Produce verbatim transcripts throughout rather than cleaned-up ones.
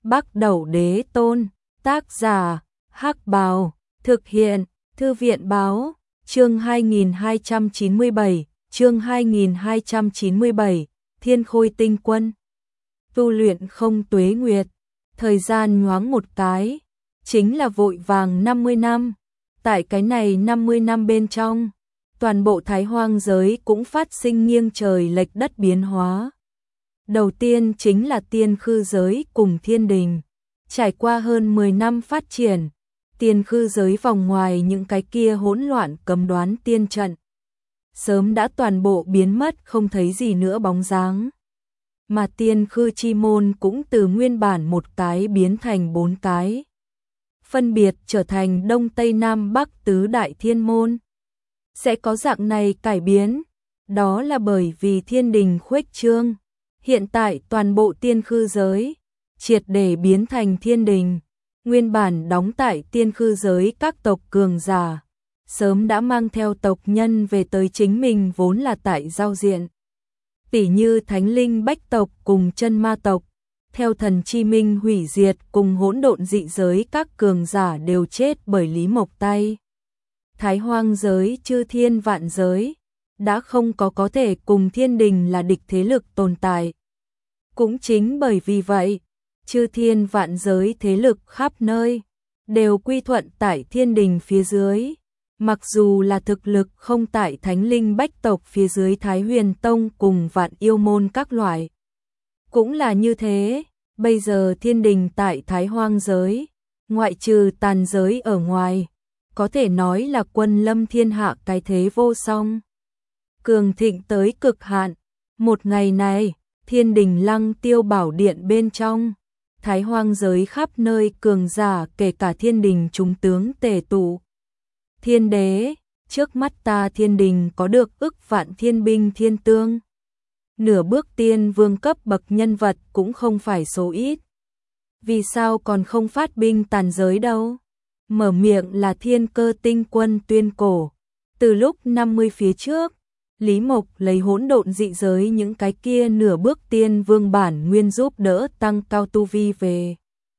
Bắc Đẩu Đế Tôn, tác giả, Hắc Bào, thực hiện, Thư viện Báo, chương hai nghìn hai trăm chín mươi bảy, chương hai nghìn hai trăm chín mươi bảy, Thiên Khôi Tinh Quân. Tu luyện không tuế nguyệt, thời gian nhoáng một cái, chính là vội vàng năm mươi năm. Tại cái này năm mươi năm bên trong, toàn bộ Thái Hoang giới cũng phát sinh nghiêng trời lệch đất biến hóa. Đầu tiên chính là Tiên Khư giới cùng Thiên Đình. Trải qua hơn mười năm phát triển, Tiên Khư giới vòng ngoài những cái kia hỗn loạn cấm đoán tiên trận sớm đã toàn bộ biến mất, không thấy gì nữa bóng dáng. Mà Tiên Khư chi môn cũng từ nguyên bản một cái biến thành bốn cái, phân biệt trở thành Đông Tây Nam Bắc tứ đại thiên môn. Sẽ có dạng này cải biến, đó là bởi vì Thiên Đình khuếch trương. Hiện tại toàn bộ Tiên Khư giới triệt để biến thành Thiên Đình. Nguyên bản đóng tại Tiên Khư giới các tộc cường giả sớm đã mang theo tộc nhân về tới chính mình vốn là tại giao diện. Tỷ như Thánh Linh Bách tộc cùng Chân Ma tộc, theo thần chi minh hủy diệt cùng hỗn độn dị giới các cường giả đều chết bởi Lý Mộc tay. Thái Hoang giới chư thiên vạn giới đã không có có thể cùng Thiên Đình là địch thế lực tồn tại. Cũng chính bởi vì vậy, chư thiên vạn giới thế lực khắp nơi đều quy thuận tại Thiên Đình phía dưới. Mặc dù là thực lực không tại Thánh Linh Bách tộc phía dưới Thái Huyền Tông cùng Vạn Yêu môn các loại. Cũng là như thế, bây giờ Thiên Đình tại Thái Hoang giới, ngoại trừ tàn giới ở ngoài, có thể nói là quân lâm thiên hạ cái thế vô song. Cường thịnh tới cực hạn. Một ngày này, Thiên Đình Lăng Tiêu Bảo Điện bên trong, Thái Hoang giới khắp nơi cường giả kể cả Thiên Đình chúng tướng tề tụ. Thiên đế, trước mắt ta Thiên Đình có được ức vạn thiên binh thiên tương. Nửa bước tiên vương cấp bậc nhân vật cũng không phải số ít. Vì sao còn không phát binh tàn giới đâu? Mở miệng là Thiên Cơ Tinh Quân Tuyên Cổ. Từ lúc năm mươi phía trước, Lý Mộc lấy hỗn độn dị giới những cái kia nửa bước tiên vương bản nguyên giúp đỡ tăng cao tu vi về.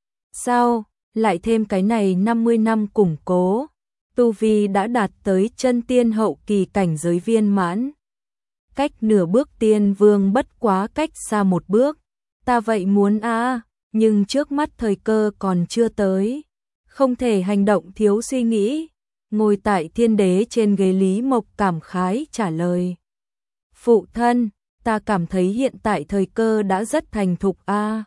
Sao, lại thêm cái này năm mươi năm củng cố, tu vi đã đạt tới chân tiên hậu kỳ cảnh giới viên mãn. Cách nửa bước tiên vương bất quá cách xa một bước. Ta vậy muốn a, à, nhưng trước mắt thời cơ còn chưa tới, không thể hành động thiếu suy nghĩ. Ngồi tại thiên đế trên ghế Lý Mộc cảm khái trả lời. Phụ thân, ta cảm thấy hiện tại thời cơ đã rất thành thục a. À.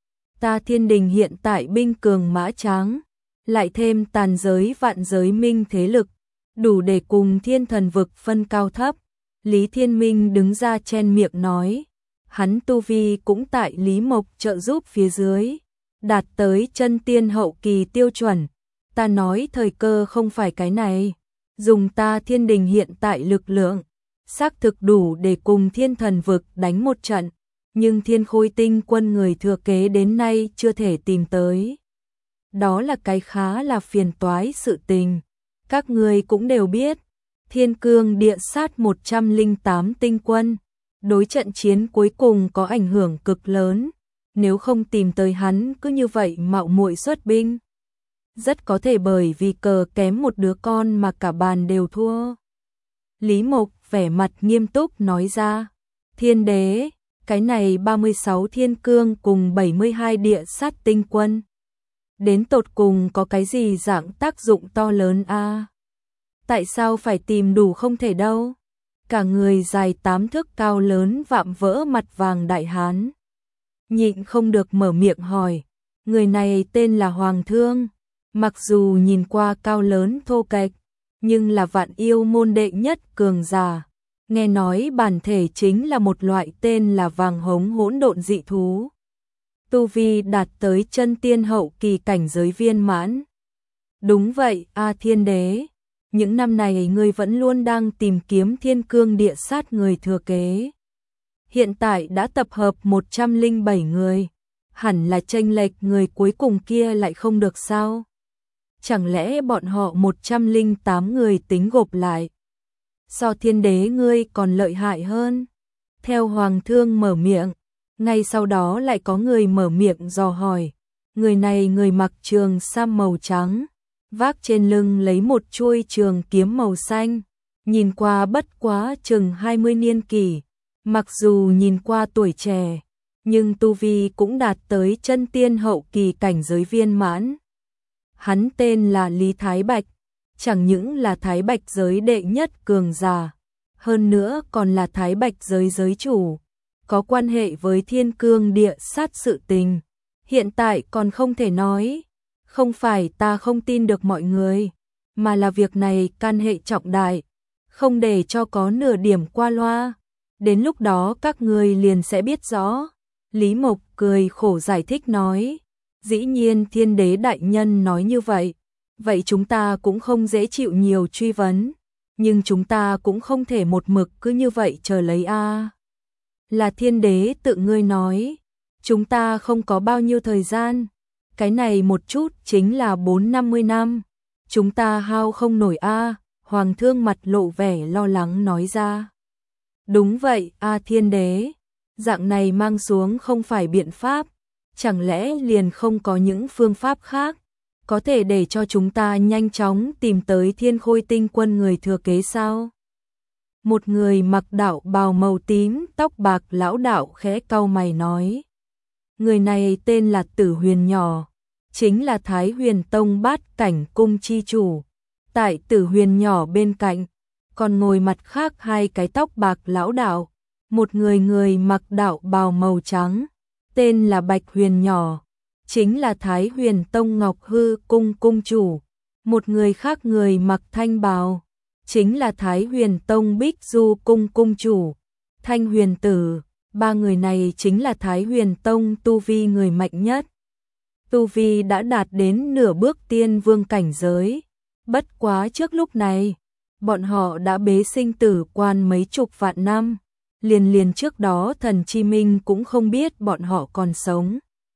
Ta Thiên Đình hiện tại binh cường mã tráng, lại thêm tàn giới vạn giới minh thế lực, đủ để cùng thiên thần vực phân cao thấp. Lý Thiên Minh đứng ra chen miệng nói, hắn tu vi cũng tại Lý Mộc trợ giúp phía dưới, đạt tới chân tiên hậu kỳ tiêu chuẩn. Ta nói thời cơ không phải cái này, dùng ta Thiên Đình hiện tại lực lượng, xác thực đủ để cùng thiên thần vực đánh một trận, nhưng Thiên Khôi Tinh Quân người thừa kế đến nay chưa thể tìm tới. Đó là cái khá là phiền toái sự tình. Các người cũng đều biết, Thiên Cương Địa Sát một trăm lẻ tám tinh quân, đối trận chiến cuối cùng có ảnh hưởng cực lớn, nếu không tìm tới hắn cứ như vậy mạo muội xuất binh, rất có thể bởi vì cờ kém một đứa con mà cả bàn đều thua. Lý Mộc vẻ mặt nghiêm túc nói ra, Thiên đế, cái này ba mươi sáu thiên cương cùng bảy mươi hai địa sát tinh quân, đến tột cùng có cái gì dạng tác dụng to lớn a? À? Tại sao phải tìm đủ không thể đâu? Cả người dài tám thước cao lớn vạm vỡ mặt vàng đại hán, nhịn không được mở miệng hỏi, người này tên là Hoàng Thương. Mặc dù nhìn qua cao lớn thô kệch, nhưng là Vạn Yêu môn đệ nhất cường giả. Nghe nói bản thể chính là một loại tên là vàng hống hỗn độn dị thú. Tu vi đạt tới chân tiên hậu kỳ cảnh giới viên mãn. Đúng vậy, a Thiên đế, những năm này ngươi vẫn luôn đang tìm kiếm Thiên Cương Địa Sát người thừa kế. Hiện tại đã tập hợp một trăm lẻ bảy người, hẳn là chênh lệch người cuối cùng kia lại không được sao? Chẳng lẽ bọn họ một trăm lẻ tám người tính gộp lại, so Thiên đế ngươi còn lợi hại hơn? Theo Hoàng Thương mở miệng, ngay sau đó lại có người mở miệng dò hỏi, Người này người mặc trường sam màu trắng, vác trên lưng lấy một chuôi trường kiếm màu xanh, nhìn qua bất quá chừng hai mươi niên kỷ, mặc dù nhìn qua tuổi trẻ, nhưng tu vi cũng đạt tới chân tiên hậu kỳ cảnh giới viên mãn. Hắn tên là Lý Thái Bạch, chẳng những là Thái Bạch giới đệ nhất cường giả, hơn nữa còn là Thái Bạch giới giới chủ, có quan hệ với Thiên Cương địa sát sự tình. Hiện tại còn không thể nói, không phải ta không tin được mọi người, mà là việc này can hệ trọng đại, không để cho có nửa điểm qua loa, đến lúc đó các người liền sẽ biết rõ. Lý Mộc cười khổ giải thích nói, dĩ nhiên Thiên Đế đại nhân nói như vậy, vậy chúng ta cũng không dễ chịu nhiều truy vấn, nhưng chúng ta cũng không thể một mực cứ như vậy chờ lấy a. Là Thiên Đế tự ngươi nói, chúng ta không có bao nhiêu thời gian, cái này một chút chính là bốn năm mươi năm, chúng ta hao không nổi a. Hoàng thương mặt lộ vẻ lo lắng nói ra. Đúng vậy a Thiên Đế, dạng này mang xuống không phải biện pháp, chẳng lẽ liền không có những phương pháp khác, có thể để cho chúng ta nhanh chóng tìm tới Thiên Khôi Tinh Quân người thừa kế sao? Một người mặc đạo bào màu tím, tóc bạc lão đạo khẽ cau mày nói. Người này tên là Tử Huyền Nhỏ, chính là Thái Huyền Tông Bát Cảnh Cung chi chủ. Tại Tử Huyền Nhỏ bên cạnh, còn ngồi mặt khác hai cái tóc bạc lão đạo, một người người mặc đạo bào màu trắng, tên là Bạch Huyền Nhỏ, chính là Thái Huyền Tông Ngọc Hư Cung cung chủ, một người khác người mặc thanh bào, chính là Thái Huyền Tông Bích Du Cung cung chủ, Thanh Huyền Tử. Ba người này chính là Thái Huyền Tông tu vi người mạnh nhất. Tu vi đã đạt đến nửa bước tiên vương cảnh giới. Bất quá trước lúc này, bọn họ đã bế sinh tử quan mấy chục vạn năm. Liền liền trước đó Thần Chi Minh cũng không biết bọn họ còn sống.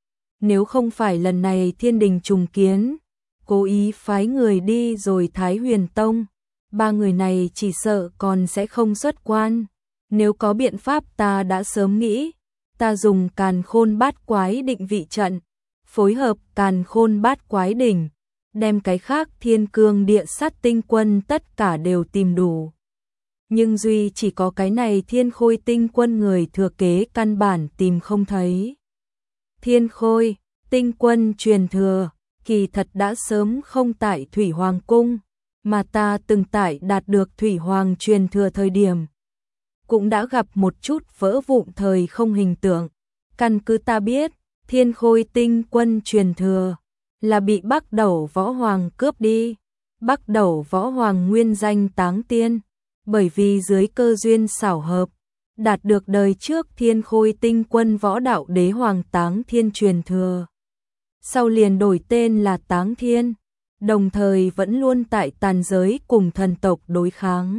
Nếu không phải lần này thiên đình trùng kiến, cố ý phái người đi rồi Thái Huyền Tông, ba người này chỉ sợ còn sẽ không xuất quan. Nếu có biện pháp ta đã sớm nghĩ, ta dùng Càn Khôn Bát Quái định vị trận, phối hợp Càn Khôn Bát Quái đỉnh, đem cái khác Thiên Cương địa sát tinh quân tất cả đều tìm đủ. Nhưng duy chỉ có cái này Thiên Khôi Tinh Quân người thừa kế căn bản tìm không thấy. Thiên Khôi Tinh Quân truyền thừa, kỳ thật đã sớm không tại Thủy Hoàng Cung, mà ta từng tại đạt được Thủy Hoàng truyền thừa thời điểm. Cũng đã gặp một chút vỡ vụn thời không hình tượng. Căn cứ ta biết, Thiên Khôi Tinh Quân truyền thừa là bị Bắc Đẩu Võ Hoàng cướp đi. Bắc Đẩu Võ Hoàng nguyên danh Táng Tiên, bởi vì dưới cơ duyên xảo hợp, đạt được đời trước Thiên Khôi Tinh Quân Võ Đạo Đế Hoàng Táng Thiên truyền thừa. Sau liền đổi tên là Táng Thiên, đồng thời vẫn luôn tại tàn giới cùng thần tộc đối kháng.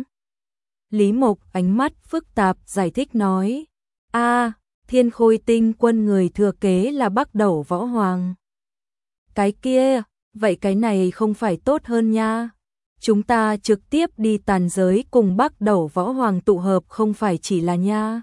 Lý Mộc ánh mắt phức tạp giải thích nói, a Thiên Khôi Tinh Quân người thừa kế là Bắc Đẩu Võ Hoàng. Cái kia, vậy cái này không phải tốt hơn nha. Chúng ta trực tiếp đi tàn giới cùng Bắc Đẩu Võ Hoàng tụ hợp không phải chỉ là nha.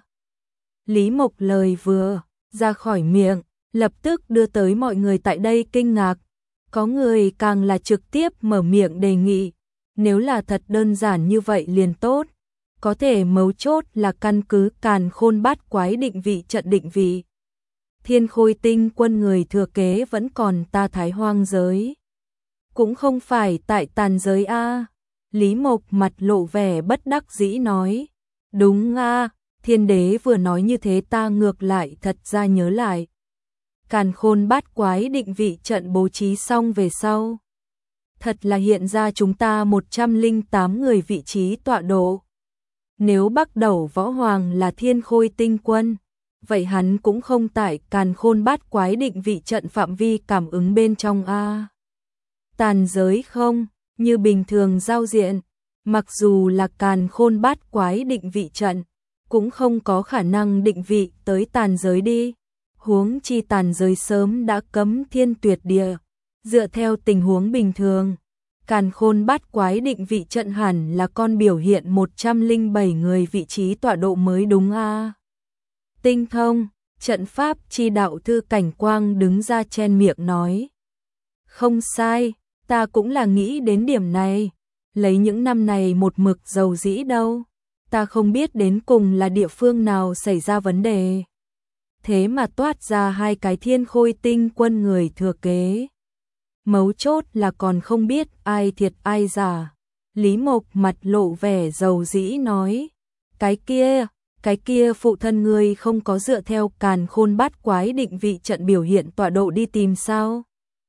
Lý Mộc lời vừa ra khỏi miệng, lập tức đưa tới mọi người tại đây kinh ngạc. Có người càng là trực tiếp mở miệng đề nghị, nếu là thật đơn giản như vậy liền tốt. Có thể mấu chốt là căn cứ Càn Khôn Bát Quái định vị trận định vị. Thiên Khôi Tinh Quân người thừa kế vẫn còn ta Thái Hoang giới. Cũng không phải tại tàn giới a. Lý Mộc mặt lộ vẻ bất đắc dĩ nói. Đúng a, Thiên Đế vừa nói như thế ta ngược lại thật ra nhớ lại. Càn Khôn Bát Quái định vị trận bố trí xong về sau. Thật là hiện ra chúng ta một trăm lẻ tám người vị trí tọa độ. Nếu Bắc Đẩu Võ Hoàng là Thiên Khôi Tinh Quân, vậy hắn cũng không tại Càn Khôn Bát Quái định vị trận phạm vi cảm ứng bên trong a. Tàn giới không, như bình thường giao diện, mặc dù là Càn Khôn Bát Quái định vị trận, cũng không có khả năng định vị tới tàn giới đi. Huống chi tàn giới sớm đã cấm thiên tuyệt địa. Dựa theo tình huống bình thường, Càn Khôn Bát Quái định vị trận hẳn là con biểu hiện một trăm lẻ bảy người vị trí tọa độ mới đúng a. Tinh thông, Trận pháp chi đạo thư Cảnh Quang đứng ra chen miệng nói. Không sai, ta cũng là nghĩ đến điểm này. Lấy những năm này một mực dầu dĩ đâu. Ta không biết đến cùng là địa phương nào xảy ra vấn đề. Thế mà toát ra hai cái Thiên Khôi Tinh Quân người thừa kế. Mấu chốt là còn không biết ai thiệt ai giả. Lý Mộc mặt lộ vẻ dầu dĩ nói. Cái kia, cái kia phụ thân ngươi không có dựa theo Càn Khôn Bát Quái định vị trận biểu hiện tọa độ đi tìm sao?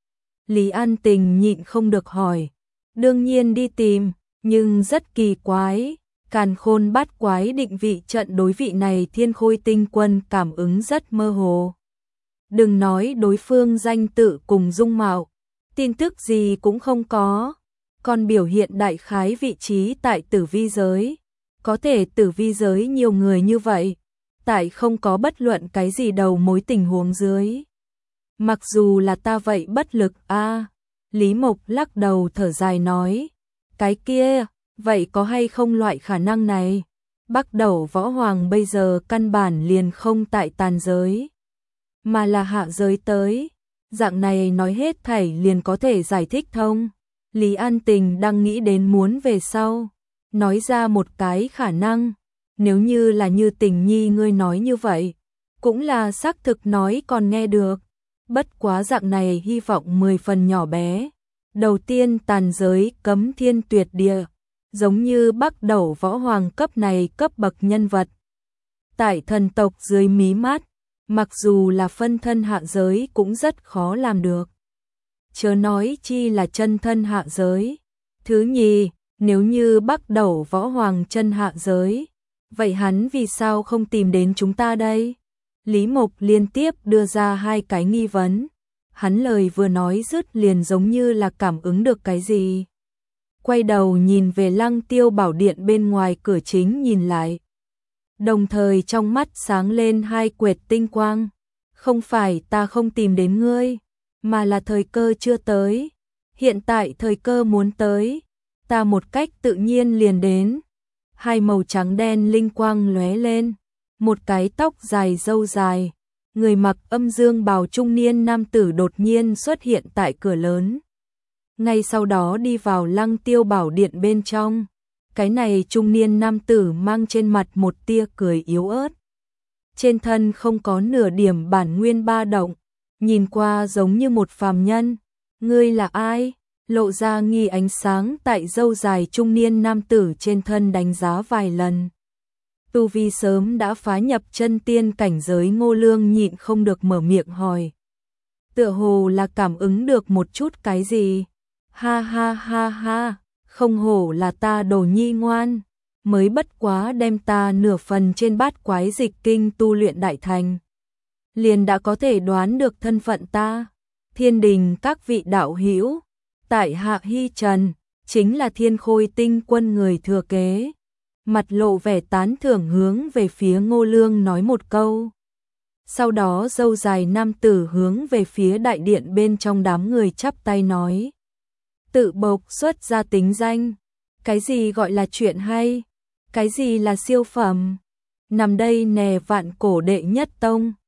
Lý An Tình nhịn không được hỏi. Đương nhiên đi tìm, nhưng rất kỳ quái. Càn Khôn Bát Quái định vị trận đối vị này Thiên Khôi Tinh Quân cảm ứng rất mơ hồ. Đừng nói đối phương danh tự cùng dung mạo, tin tức gì cũng không có, còn biểu hiện đại khái vị trí tại tử vi giới. Có thể tử vi giới nhiều người như vậy, tại không có bất luận cái gì đầu mối tình huống dưới. Mặc dù là ta vậy bất lực a. À, Lý Mộc lắc đầu thở dài nói. Cái kia, vậy có hay không loại khả năng này? Bắc Đẩu Võ Hoàng bây giờ căn bản liền không tại tàn giới, mà là hạ giới tới. Dạng này nói hết thảy liền có thể giải thích thông. Lý An Tình đang nghĩ đến muốn về sau nói ra một cái khả năng. Nếu như là như Tình Nhi ngươi nói như vậy, cũng là xác thực nói còn nghe được. Bất quá dạng này hy vọng mười phần nhỏ bé. Đầu tiên tàn giới cấm thiên tuyệt địa, giống như Bắc Đẩu Võ Hoàng cấp này cấp bậc nhân vật. Tại thần tộc dưới mí mắt, mặc dù là phân thân hạ giới cũng rất khó làm được. Chớ nói chi là chân thân hạ giới. Thứ nhì, nếu như Bắc Đẩu Võ Hoàng chân hạ giới, vậy hắn vì sao không tìm đến chúng ta đây? Lý Mộc liên tiếp đưa ra hai cái nghi vấn. Hắn lời vừa nói dứt liền giống như là cảm ứng được cái gì. Quay đầu nhìn về Lăng Tiêu Bảo Điện bên ngoài cửa chính nhìn lại. Đồng thời trong mắt sáng lên hai quệt tinh quang. Không phải ta không tìm đến ngươi, mà là thời cơ chưa tới. Hiện tại thời cơ muốn tới, ta một cách tự nhiên liền đến. Hai màu trắng đen linh quang lóe lên. Một cái tóc dài râu dài, người mặc âm dương bào trung niên nam tử đột nhiên xuất hiện tại cửa lớn. Ngay sau đó đi vào Lăng Tiêu Bảo Điện bên trong. Cái này trung niên nam tử mang trên mặt một tia cười yếu ớt. Trên thân không có nửa điểm bản nguyên ba động, nhìn qua giống như một phàm nhân. Ngươi là ai? Lộ ra nghi ánh sáng tại râu dài trung niên nam tử trên thân đánh giá vài lần. Tu vi sớm đã phá nhập chân tiên cảnh giới Ngô Lương nhịn không được mở miệng hỏi. Tựa hồ là cảm ứng được một chút cái gì. Ha ha ha ha, không hổ là ta đồ nhi ngoan, mới bất quá đem ta nửa phần trên bát quái dịch kinh tu luyện đại thành. Liền đã có thể đoán được thân phận ta. Thiên đình các vị đạo hữu, tại hạ Hy Trần, chính là Thiên Khôi Tinh Quân người thừa kế. Mặt lộ vẻ tán thưởng hướng về phía Ngô Lương nói một câu. Sau đó râu dài nam tử hướng về phía đại điện bên trong đám người chắp tay nói. Tự bộc xuất ra tính danh. Cái gì gọi là chuyện hay? Cái gì là siêu phẩm? Nằm đây nè vạn cổ đệ nhất tông.